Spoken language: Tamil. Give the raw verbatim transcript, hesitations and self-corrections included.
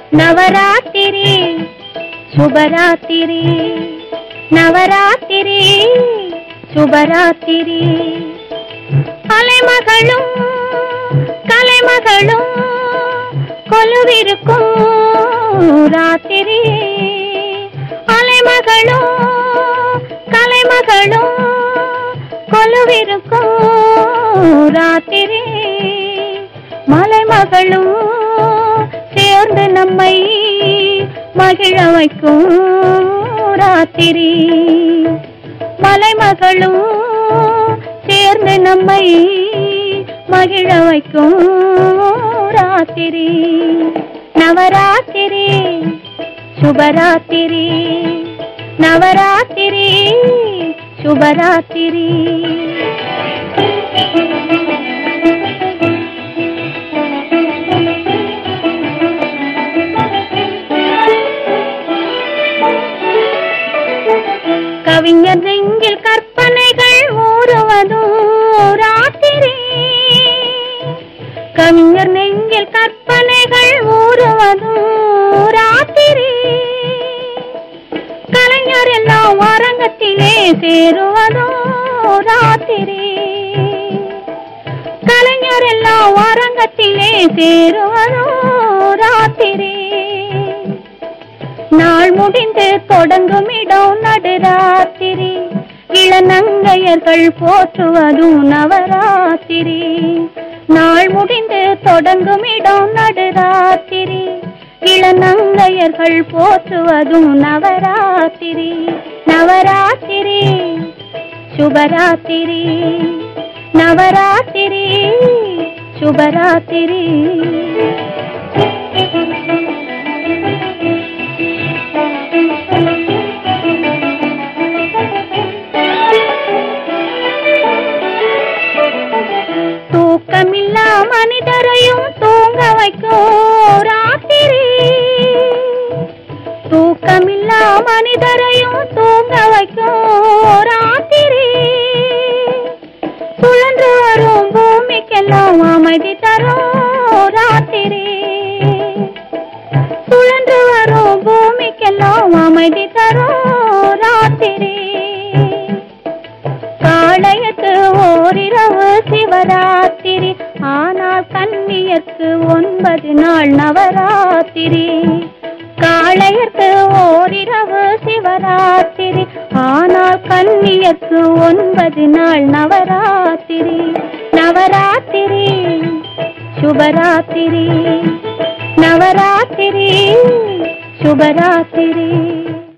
நவராத்திரி சுபராத்திரி நவராத்திரி சுபராத்திரி அலைமகளும் கலைமகளும் கொலுவிருக்கும் ராத்திரி அலைமகளும் கலைமகளும் கொலுவிருக்கும் ராத்திரி மலைமகளும் சேர்ந்து நம்மை மகிழ வைக்கும் ராத்திரி மலைமகளும் சேர்ந்து நம்மை மகிழ வைக்கும் ராத்திரி நவராத்திரி சுபராத்திரி நவராத்திரி சுபராத்திரி கவிஞர் நெஞ்சில் கற்பனைகள் ஊறுவதும் ராத்திரி கவிஞர் நெஞ்சில் கற்பனைகள் ஊறுவதும் ராத்திரி கலைஞர் எல்லாம் அரங்கத்திலே சேருவதும் ராத்திரி கலைஞர் எல்லாம் அரங்கத்திலே சேருவதும் ராத்திரி நாள் முடிந்து தொடங்கும் இடம் நடுராத்திரி இளநங்கையர்கள் போற்றுவதும் நவராத்திரி நாள் முடிந்து தொடங்கும் இடம் நடுராத்திரி இளநங்கையர்கள் போற்றுவதும் நவராத்திரி நவராத்திரி சுபராத்திரி நவராத்திரி சுபராத்திரி தூக்கமில்லா மனிதரையும் தூங்க வைக்கும் ராத்திரி தூக்கமில்லா மனிதரையும் தூங்க வைக்கும் ராத்திரி சுழன்று வரும் பூமிக்கெல்லாம் அமைதி தரும் ராத்திரி சுழன்று வரும் பூமிக்கெல்லாம் அமைதி தரும் ராத்திரி காளையத்து ஓரிரவு சிவராத்திரி ஆனால் கன்னியர்க்கு ஒன்பது நாள் நவராத்திரி காளையத்து ஓரிரவு சிவராத்திரி ஆனால் கன்னியர்க்கு ஒன்பது நாள் நவராத்திரி நவராத்திரி சுபராத்திரி நவராத்திரி சுபராத்திரி